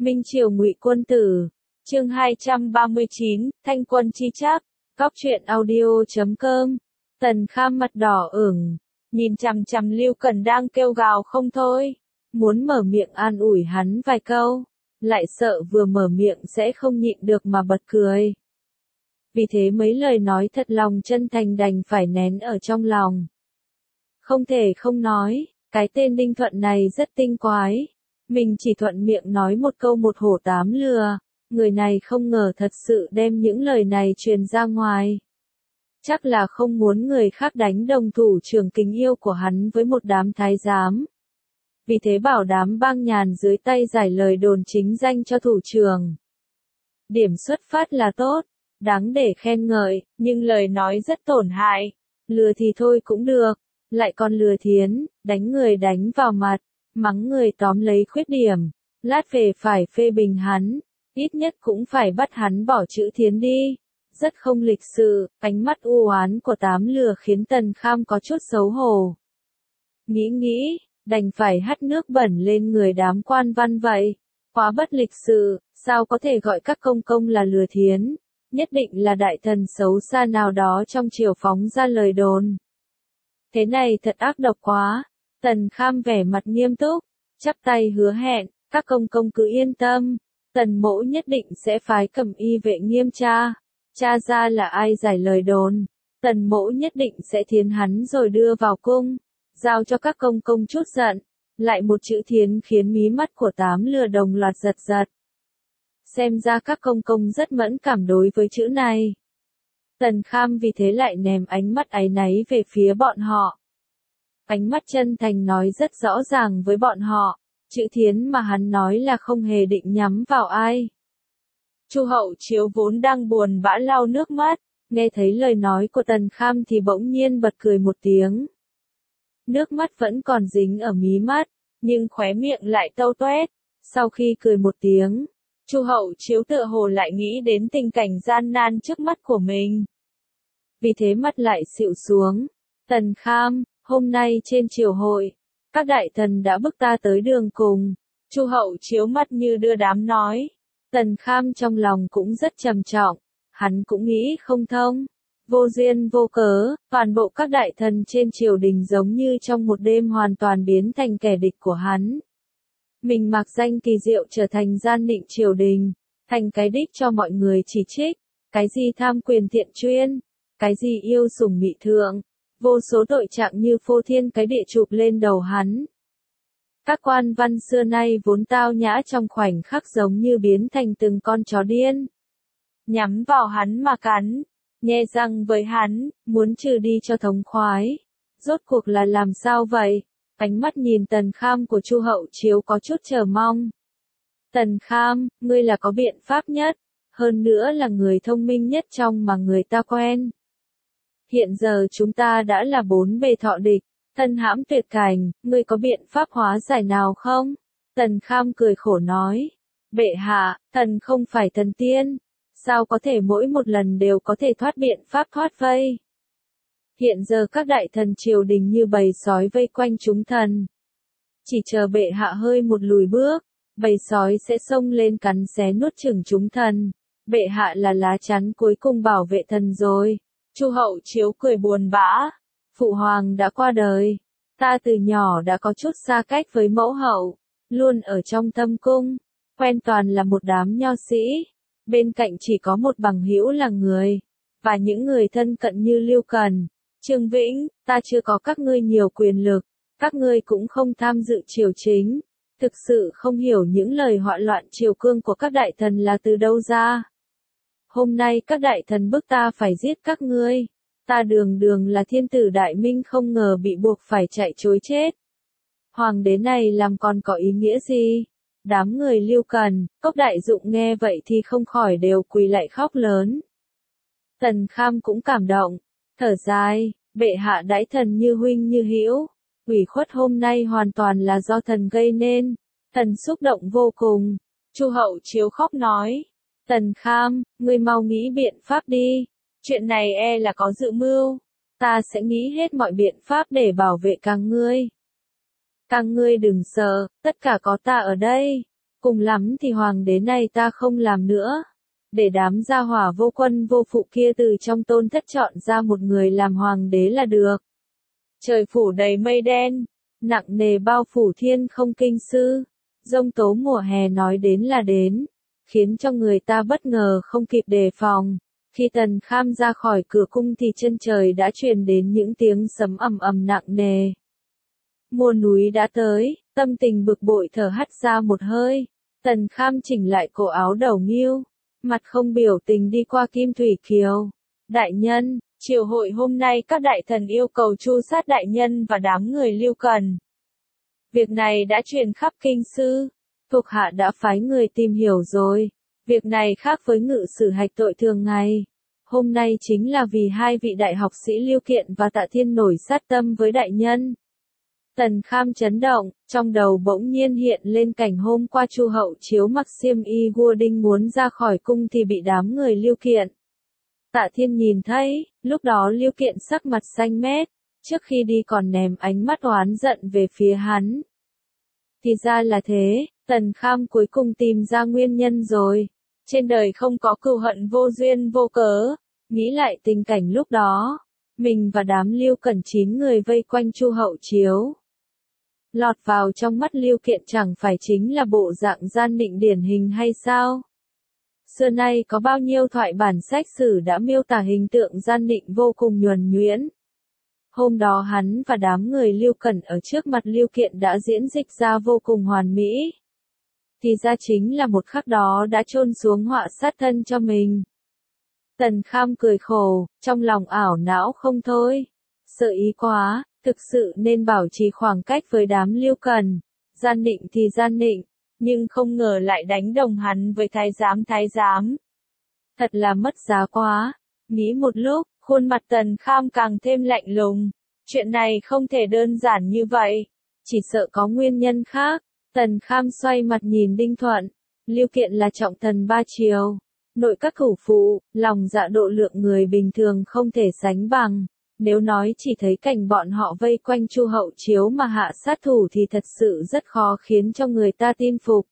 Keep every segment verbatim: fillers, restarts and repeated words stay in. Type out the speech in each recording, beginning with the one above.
Minh Triều Ngụy Quân Tử, chương hai trăm ba mươi chín, Thanh Quân Chi Trác, Cóc truyện audio chấm com. Tần Kham mặt đỏ ửng, nhìn chằm chằm Lưu Cần đang kêu gào không thôi, muốn mở miệng an ủi hắn vài câu, lại sợ vừa mở miệng sẽ không nhịn được mà bật cười. Vì thế mấy lời nói thật lòng chân thành đành phải nén ở trong lòng. Không thể không nói, cái tên Đinh Thuận này rất tinh quái. Mình chỉ thuận miệng nói một câu một hổ tám lừa, người này không ngờ thật sự đem những lời này truyền ra ngoài. Chắc là không muốn người khác đánh đồng thủ trưởng kính yêu của hắn với một đám thái giám. Vì thế bảo đám bang nhàn dưới tay giải lời đồn chính danh cho thủ trưởng. Điểm xuất phát là tốt, đáng để khen ngợi, nhưng lời nói rất tổn hại. Lừa thì thôi cũng được, lại còn lừa thiến, đánh người đánh vào mặt, mắng người tóm lấy khuyết điểm, lát về phải phê bình hắn, ít nhất cũng phải bắt hắn bỏ chữ thiến đi. Rất không lịch sự, ánh mắt u oán của tám lừa khiến Tần Kham có chút xấu hổ. Nghĩ nghĩ, đành phải hắt nước bẩn lên người đám quan văn vậy. Quá bất lịch sự, sao có thể gọi các công công là lừa thiến, nhất định là đại thần xấu xa nào đó trong triều phóng ra lời đồn. Thế này thật ác độc quá. Tần Kham vẻ mặt nghiêm túc, chắp tay hứa hẹn, các công công cứ yên tâm, Tần mỗ nhất định sẽ phái cẩm y vệ nghiêm tra, tra ra là ai giải lời đồn, Tần mỗ nhất định sẽ thiến hắn rồi đưa vào cung, giao cho các công công chút giận. Lại một chữ thiến khiến mí mắt của tám lừa đồng loạt giật giật. Xem ra các công công rất mẫn cảm đối với chữ này. Tần Kham vì thế lại ném ánh mắt áy náy về phía bọn họ. Ánh mắt chân thành nói rất rõ ràng với bọn họ, chữ thiến mà hắn nói là không hề định nhắm vào ai. Chu Hậu Chiếu vốn đang buồn bã lau nước mắt, nghe thấy lời nói của Tần Kham thì bỗng nhiên bật cười một tiếng. Nước mắt vẫn còn dính ở mí mắt, nhưng khóe miệng lại tâu toét. Sau khi cười một tiếng, Chu Hậu Chiếu tựa hồ lại nghĩ đến tình cảnh gian nan trước mắt của mình. Vì thế mắt lại xịu xuống. Tần Kham, hôm nay trên triều hội, các đại thần đã bức ta tới đường cùng. Chu Hậu Chiếu mắt như đưa đám nói. Tần Kham trong lòng cũng rất trầm trọng, hắn cũng nghĩ không thông. Vô duyên vô cớ, toàn bộ các đại thần trên triều đình giống như trong một đêm hoàn toàn biến thành kẻ địch của hắn. Mình mặc danh kỳ diệu trở thành gian nịnh triều đình, thành cái đích cho mọi người chỉ trích, cái gì tham quyền thiện chuyên, cái gì yêu sủng mị thượng, vô số tội trạng như phô thiên cái địa chụp lên đầu hắn. Các quan văn xưa nay vốn tao nhã trong khoảnh khắc giống như biến thành từng con chó điên. Nhắm vào hắn mà cắn. Nhe răng với hắn, muốn trừ đi cho thống khoái. Rốt cuộc là làm sao vậy? Ánh mắt nhìn Tần Kham của Chu Hậu Chiếu có chút chờ mong. Tần Kham, ngươi là có biện pháp nhất, hơn nữa là người thông minh nhất trong mà người ta quen. Hiện giờ chúng ta đã là bốn bề thọ địch, thân hãm tuyệt cảnh, ngươi có biện pháp hóa giải nào không? Tần Kham cười khổ nói. Bệ hạ, thần không phải thần tiên. Sao có thể mỗi một lần đều có thể thoát biện pháp thoát vây? Hiện giờ các đại thần triều đình như bầy sói vây quanh chúng thần. Chỉ chờ bệ hạ hơi một lùi bước, bầy sói sẽ xông lên cắn xé nuốt chửng chúng thần. Bệ hạ là lá chắn cuối cùng bảo vệ thần rồi. Chu Hậu Chiếu cười buồn bã. Phụ hoàng đã qua đời. Ta từ nhỏ đã có chút xa cách với mẫu hậu, luôn ở trong thâm cung, quen toàn là một đám nho sĩ. Bên cạnh chỉ có một bằng hữu là người, và những người thân cận như Lưu Cần, Trương Vĩnh, ta chưa có các ngươi nhiều quyền lực, các ngươi cũng không tham dự triều chính, thực sự không hiểu những lời họa loạn triều cương của các đại thần là từ đâu ra. Hôm nay các đại thần bức ta phải giết các ngươi, ta đường đường là thiên tử đại minh không ngờ bị buộc phải chạy trối chết. Hoàng đế này làm còn có ý nghĩa gì? Đám người Lưu Cần, Cốc Đại Dụng nghe vậy thì không khỏi đều quỳ lại khóc lớn. Tần Kham cũng cảm động, thở dài, bệ hạ đãi thần như huynh như hữu, ủy khuất hôm nay hoàn toàn là do thần gây nên, thần xúc động vô cùng. Chu Hậu Chiếu khóc nói, Tần Kham, ngươi mau nghĩ biện pháp đi, chuyện này e là có dự mưu, ta sẽ nghĩ hết mọi biện pháp để bảo vệ các ngươi. Các ngươi đừng sợ, tất cả có ta ở đây. Cùng lắm thì hoàng đế này ta không làm nữa. Để đám gia hỏa vô quân vô phụ kia từ trong tôn thất chọn ra một người làm hoàng đế là được. Trời phủ đầy mây đen, nặng nề bao phủ thiên không kinh sư. Giông tố mùa hè nói đến là đến, khiến cho người ta bất ngờ không kịp đề phòng. Khi Tần Kham ra khỏi cửa cung thì chân trời đã truyền đến những tiếng sấm ầm ầm nặng nề. Mùa núi đã tới, tâm tình bực bội thở hắt ra một hơi. Tần Kham chỉnh lại cổ áo đầu nghiêu, mặt không biểu tình đi qua Kim Thủy Kiều. Đại nhân, triều hội hôm nay các đại thần yêu cầu tru sát đại nhân và đám người Lưu Cần. Việc này đã truyền khắp kinh sư, thuộc hạ đã phái người tìm hiểu rồi. Việc này khác với ngự sử hạch tội thường ngày. Hôm nay chính là vì hai vị đại học sĩ Lưu Kiện và Tạ Thiên nổi sát tâm với đại nhân. Tần Kham chấn động, trong đầu bỗng nhiên hiện lên cảnh hôm qua Chu Hậu Chiếu mặc xiêm y vua đinh muốn ra khỏi cung thì bị đám người Lưu Kiện. Tạ Thiên nhìn thấy, lúc đó Lưu Kiện sắc mặt xanh mét, trước khi đi còn ném ánh mắt oán giận về phía hắn. Thì ra là thế, Tần Kham cuối cùng tìm ra nguyên nhân rồi. Trên đời không có cừu hận vô duyên vô cớ. Nghĩ lại tình cảnh lúc đó, mình và đám Lưu Cẩn chín người vây quanh Chu Hậu Chiếu. Lọt vào trong mắt Lưu Kiện chẳng phải chính là bộ dạng gian nịnh điển hình hay sao? Xưa nay có bao nhiêu thoại bản sách sử đã miêu tả hình tượng gian nịnh vô cùng nhuần nhuyễn. Hôm đó hắn và đám người Lưu Cẩn ở trước mặt Lưu Kiện đã diễn dịch ra vô cùng hoàn mỹ. Thì ra chính là một khắc đó đã chôn xuống họa sát thân cho mình. Tần Kham cười khổ, trong lòng ảo não không thôi. Sợ ý quá, thực sự nên bảo trì khoảng cách với đám Lưu Cần. Gian nịnh thì gian nịnh, nhưng không ngờ lại đánh đồng hắn với thái giám thái giám. Thật là mất giá quá. Nghĩ một lúc, khuôn mặt Tần Kham càng thêm lạnh lùng. Chuyện này không thể đơn giản như vậy. Chỉ sợ có nguyên nhân khác. Tần Kham xoay mặt nhìn Đinh Thuận. Lưu Kiện là trọng thần ba triều. Nội các thủ phụ, lòng dạ độ lượng người bình thường không thể sánh bằng. Nếu nói chỉ thấy cảnh bọn họ vây quanh Chu Hậu Chiếu mà hạ sát thủ thì thật sự rất khó khiến cho người ta tin phục.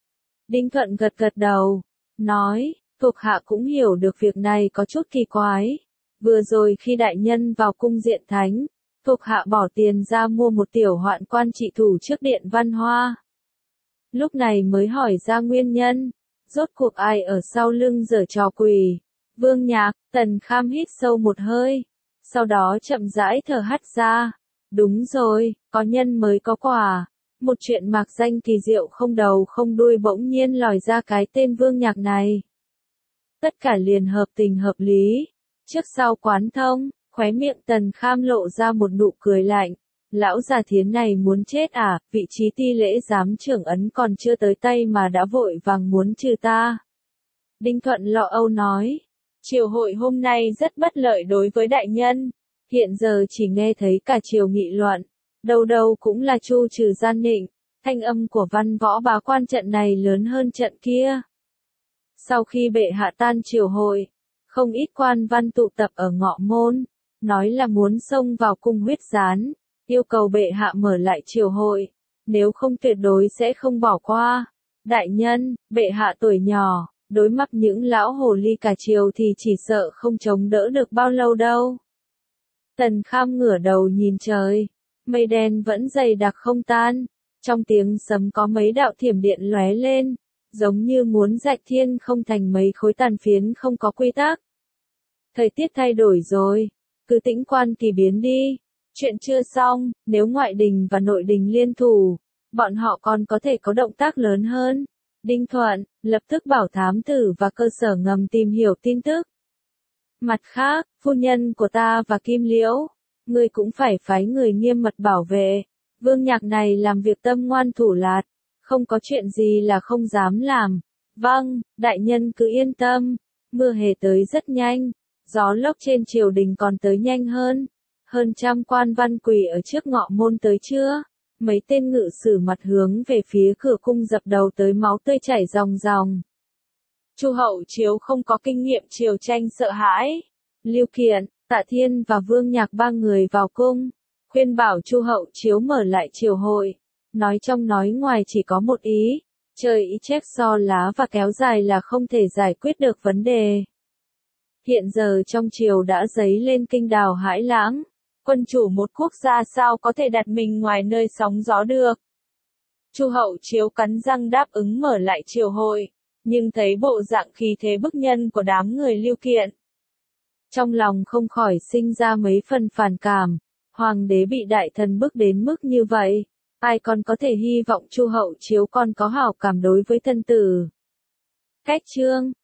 Đinh Thuận gật gật đầu, nói, thuộc hạ cũng hiểu được việc này có chút kỳ quái. Vừa rồi khi đại nhân vào cung diện thánh, thuộc hạ bỏ tiền ra mua một tiểu hoạn quan trị thủ trước điện Văn Hoa. Lúc này mới hỏi ra nguyên nhân, rốt cuộc ai ở sau lưng giở trò quỷ. Vương Nhạc, Tần Kham hít sâu một hơi, sau đó chậm rãi thở hắt ra. Đúng rồi, có nhân mới có quả. Một chuyện mạc danh kỳ diệu không đầu không đuôi bỗng nhiên lòi ra cái tên Vương Nhạc này. Tất cả liền hợp tình hợp lý. Trước sau quán thông, khóe miệng Tần Kham lộ ra một nụ cười lạnh. Lão già thiến này muốn chết à, vị trí ti lễ giám trưởng ấn còn chưa tới tay mà đã vội vàng muốn trừ ta. Đinh Thuận lo âu nói, triều hội hôm nay rất bất lợi đối với đại nhân. Hiện giờ chỉ nghe thấy cả triều nghị luận, đâu đâu cũng là chu trừ gian nịnh, thanh âm của văn võ bá quan trận này lớn hơn trận kia. Sau khi bệ hạ tan triều hội, không ít quan văn tụ tập ở Ngọ Môn, nói là muốn xông vào cung huyết gián, yêu cầu bệ hạ mở lại triều hội, nếu không tuyệt đối sẽ không bỏ qua. Đại nhân, bệ hạ tuổi nhỏ, đối mặt những lão hồ ly cả triều thì chỉ sợ không chống đỡ được bao lâu đâu. Tần Kham ngửa đầu nhìn trời, mây đen vẫn dày đặc không tan, trong tiếng sấm có mấy đạo thiểm điện lóe lên, giống như muốn rạch thiên không thành mấy khối tàn phiến không có quy tắc. Thời tiết thay đổi rồi, cứ tĩnh quan kỳ biến đi. Chuyện chưa xong, nếu ngoại đình và nội đình liên thủ, bọn họ còn có thể có động tác lớn hơn. Đinh Thuận, lập tức bảo thám tử và cơ sở ngầm tìm hiểu tin tức. Mặt khác, phu nhân của ta và Kim Liễu, ngươi cũng phải phái người nghiêm mật bảo vệ. Vương Nhạc này làm việc tâm ngoan thủ lạt, không có chuyện gì là không dám làm. Vâng, đại nhân cứ yên tâm, mưa hè tới rất nhanh, gió lốc trên triều đình còn tới nhanh hơn. Hơn trăm quan văn quỳ ở trước Ngọ Môn tới chưa? Mấy tên ngự sử mặt hướng về phía cửa cung dập đầu tới máu tươi chảy ròng ròng. Chu Hậu Chiếu không có kinh nghiệm triều tranh sợ hãi. Lưu Kiện, Tạ Thiên và Vương Nhạc ba người vào cung, khuyên bảo Chu Hậu Chiếu mở lại triều hội. Nói trong nói ngoài chỉ có một ý, Chơi ý chép so lá và kéo dài là không thể giải quyết được vấn đề. Hiện giờ trong triều đã dấy lên kinh đào hãi lãng. Quân chủ một quốc gia sao có thể đặt mình ngoài nơi sóng gió được. Chu Hậu Chiếu cắn răng đáp ứng mở lại triều hội, nhưng thấy bộ dạng khí thế bức nhân của đám người Lưu Kiện. Trong lòng không khỏi sinh ra mấy phần phản cảm, hoàng đế bị đại thần bức đến mức như vậy, ai còn có thể hy vọng Chu Hậu Chiếu còn có hảo cảm đối với thân tử. Cách chương